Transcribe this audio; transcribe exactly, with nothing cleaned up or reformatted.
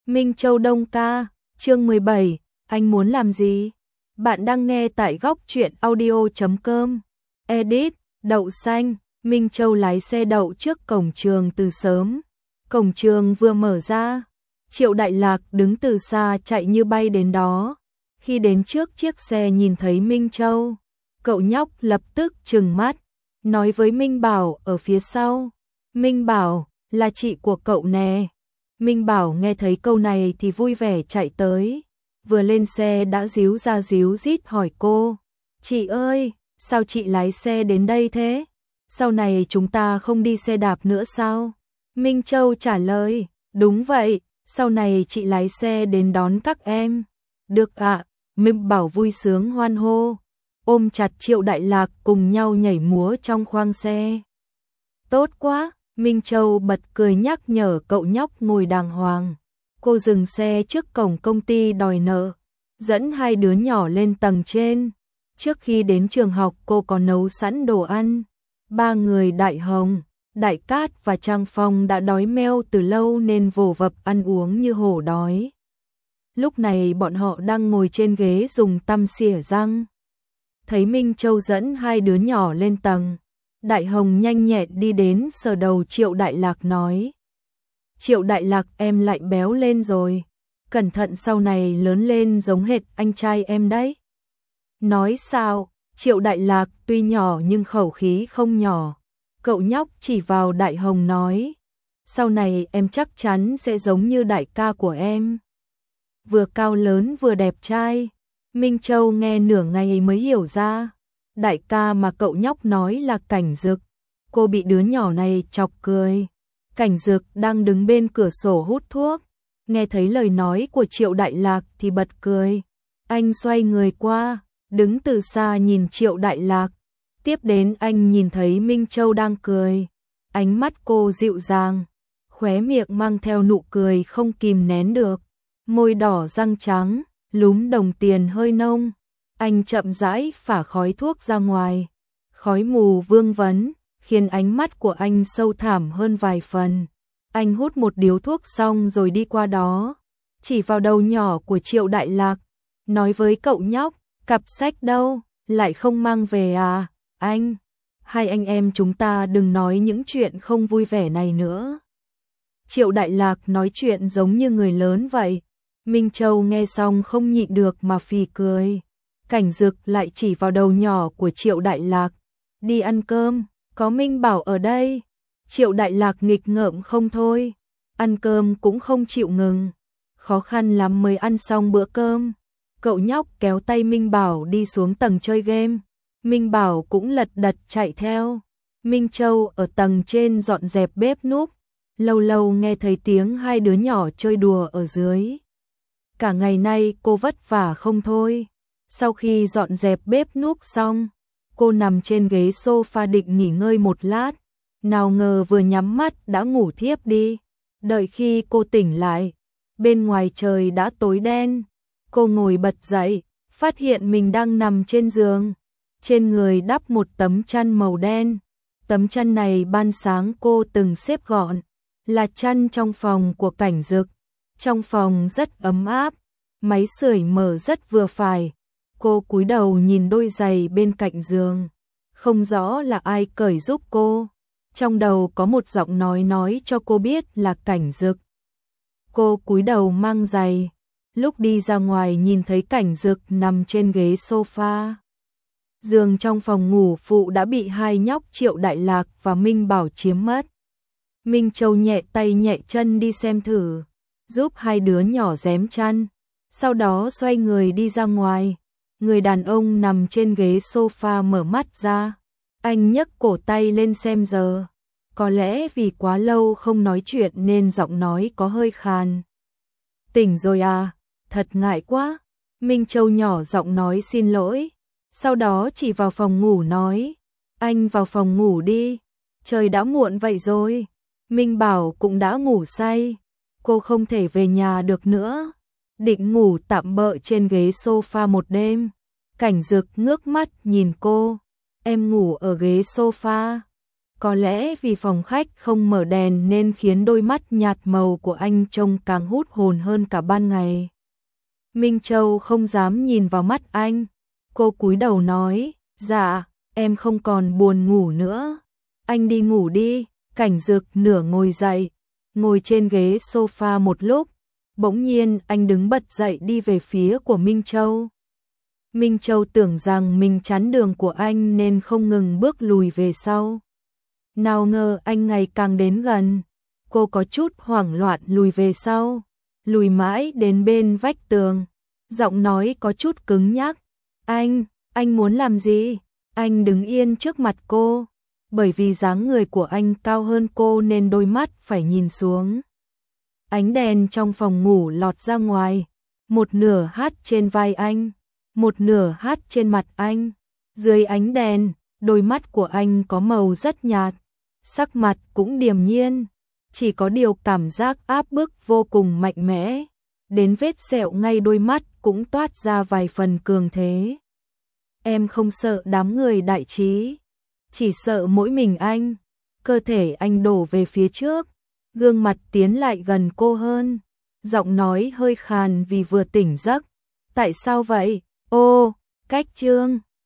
Minh Châu Đông ca, chương mười bảy, anh muốn làm gì? Bạn đang nghe tại góc truyện audio chấm com. Edit, đậu xanh, Minh Châu lái xe đậu trước cổng trường từ sớm. Cổng trường vừa mở ra, Triệu Đại Lạc đứng từ xa chạy như bay đến đó. Khi đến trước chiếc xe nhìn thấy Minh Châu, cậu nhóc lập tức trừng mắt, nói với Minh Bảo ở phía sau. Minh Bảo, là chị của cậu nè. Minh Bảo nghe thấy câu này thì vui vẻ chạy tới, vừa lên xe đã díu ra díu dít hỏi cô. Chị ơi, sao chị lái xe đến đây thế? Sau này chúng ta không đi xe đạp nữa sao? Minh Châu trả lời, đúng vậy, sau này chị lái xe đến đón các em. Được ạ, Minh Bảo vui sướng hoan hô, ôm chặt Triệu Đại Lạc cùng nhau nhảy múa trong khoang xe. Tốt quá! Minh Châu bật cười nhắc nhở cậu nhóc ngồi đàng hoàng. Cô dừng xe trước cổng công ty đòi nợ, dẫn hai đứa nhỏ lên tầng trên. Trước khi đến trường học cô có nấu sẵn đồ ăn. Ba người Đại Hồng, Đại Cát và Trang Phong đã đói meo từ lâu nên vồ vập ăn uống như hổ đói. Lúc này bọn họ đang ngồi trên ghế dùng tăm xỉa răng. Thấy Minh Châu dẫn hai đứa nhỏ lên tầng, Đại Hồng nhanh nhẹn đi đến sờ đầu Triệu Đại Lạc nói. Triệu Đại Lạc em lại béo lên rồi, cẩn thận sau này lớn lên giống hệt anh trai em đấy. Nói sao? Triệu Đại Lạc tuy nhỏ nhưng khẩu khí không nhỏ. Cậu nhóc chỉ vào Đại Hồng nói. Sau này em chắc chắn sẽ giống như đại ca của em. Vừa cao lớn vừa đẹp trai. Minh Châu nghe nửa ngày mới hiểu ra. Đại ca mà cậu nhóc nói là Cảnh Dực. Cô bị đứa nhỏ này chọc cười. Cảnh Dực đang đứng bên cửa sổ hút thuốc. Nghe thấy lời nói của Triệu Đại Lạc thì bật cười. Anh xoay người qua, đứng từ xa nhìn Triệu Đại Lạc. Tiếp đến anh nhìn thấy Minh Châu đang cười. Ánh mắt cô dịu dàng, khóe miệng mang theo nụ cười không kìm nén được. Môi đỏ răng trắng, lúm đồng tiền hơi nông. Anh chậm rãi phả khói thuốc ra ngoài. Khói mù vương vấn, khiến ánh mắt của anh sâu thẳm hơn vài phần. Anh hút một điếu thuốc xong rồi đi qua đó, chỉ vào đầu nhỏ của Triệu Đại Lạc, nói với cậu nhóc, cặp sách đâu, lại không mang về à, anh? Hai anh em chúng ta đừng nói những chuyện không vui vẻ này nữa. Triệu Đại Lạc nói chuyện giống như người lớn vậy. Minh Châu nghe xong không nhịn được mà phì cười. Cảnh Dực lại chỉ vào đầu nhỏ của Triệu Đại Lạc. Đi ăn cơm, có Minh Bảo ở đây. Triệu Đại Lạc nghịch ngợm không thôi. Ăn cơm cũng không chịu ngừng. Khó khăn lắm mới ăn xong bữa cơm. Cậu nhóc kéo tay Minh Bảo đi xuống tầng chơi game. Minh Bảo cũng lật đật chạy theo. Minh Châu ở tầng trên dọn dẹp bếp núc. Lâu lâu nghe thấy tiếng hai đứa nhỏ chơi đùa ở dưới. Cả ngày nay cô vất vả không thôi. Sau khi dọn dẹp bếp núc xong, cô nằm trên ghế sofa định nghỉ ngơi một lát. Nào ngờ vừa nhắm mắt đã ngủ thiếp đi. Đợi khi cô tỉnh lại, bên ngoài trời đã tối đen. Cô ngồi bật dậy, phát hiện mình đang nằm trên giường. Trên người đắp một tấm chăn màu đen. Tấm chăn này ban sáng cô từng xếp gọn, là chăn trong phòng của Cảnh Dực. Trong phòng rất ấm áp, máy sưởi mở rất vừa phải. Cô cúi đầu nhìn đôi giày bên cạnh giường, không rõ là ai cởi giúp cô. Trong đầu có một giọng nói nói cho cô biết là Cảnh Dực. Cô cúi đầu mang giày, lúc đi ra ngoài nhìn thấy Cảnh Dực nằm trên ghế sofa. Giường trong phòng ngủ phụ đã bị hai nhóc Triệu Đại Lạc và Minh Bảo chiếm mất. Minh Châu nhẹ tay nhẹ chân đi xem thử, giúp hai đứa nhỏ rém chăn, sau đó xoay người đi ra ngoài. Người đàn ông nằm trên ghế sofa mở mắt ra. Anh nhấc cổ tay lên xem giờ. Có lẽ vì quá lâu không nói chuyện nên giọng nói có hơi khàn. Tỉnh rồi à? Thật ngại quá. Minh Châu nhỏ giọng nói xin lỗi. Sau đó chỉ vào phòng ngủ nói. Anh vào phòng ngủ đi. Trời đã muộn vậy rồi. Minh Bảo cũng đã ngủ say. Cô không thể về nhà được nữa. Định ngủ tạm bợ trên ghế sofa một đêm. Cảnh Dực ngước mắt nhìn cô. Em ngủ ở ghế sofa. Có lẽ vì phòng khách không mở đèn nên khiến đôi mắt nhạt màu của anh trông càng hút hồn hơn cả ban ngày. Minh Châu không dám nhìn vào mắt anh. Cô cúi đầu nói, dạ, em không còn buồn ngủ nữa. Anh đi ngủ đi. Cảnh Dực nửa ngồi dậy, ngồi trên ghế sofa một lúc. Bỗng nhiên anh đứng bật dậy đi về phía của Minh Châu. Minh Châu tưởng rằng mình chắn đường của anh nên không ngừng bước lùi về sau. Nào ngờ anh ngày càng đến gần. Cô có chút hoảng loạn lùi về sau. Lùi mãi đến bên vách tường. Giọng nói có chút cứng nhắc. Anh, anh muốn làm gì? Anh đứng yên trước mặt cô. Bởi vì dáng người của anh cao hơn cô nên đôi mắt phải nhìn xuống. Ánh đèn trong phòng ngủ lọt ra ngoài. Một nửa hát trên vai anh. Một nửa hát trên mặt anh. Dưới ánh đèn, đôi mắt của anh có màu rất nhạt. Sắc mặt cũng điềm nhiên. Chỉ có điều cảm giác áp bức vô cùng mạnh mẽ. Đến vết sẹo ngay đôi mắt cũng toát ra vài phần cường thế. Em không sợ đám người đại trí. Chỉ sợ mỗi mình anh. Cơ thể anh đổ về phía trước. Gương mặt tiến lại gần cô hơn. Giọng nói hơi khàn vì vừa tỉnh giấc. Tại sao vậy? Ô, cách chương.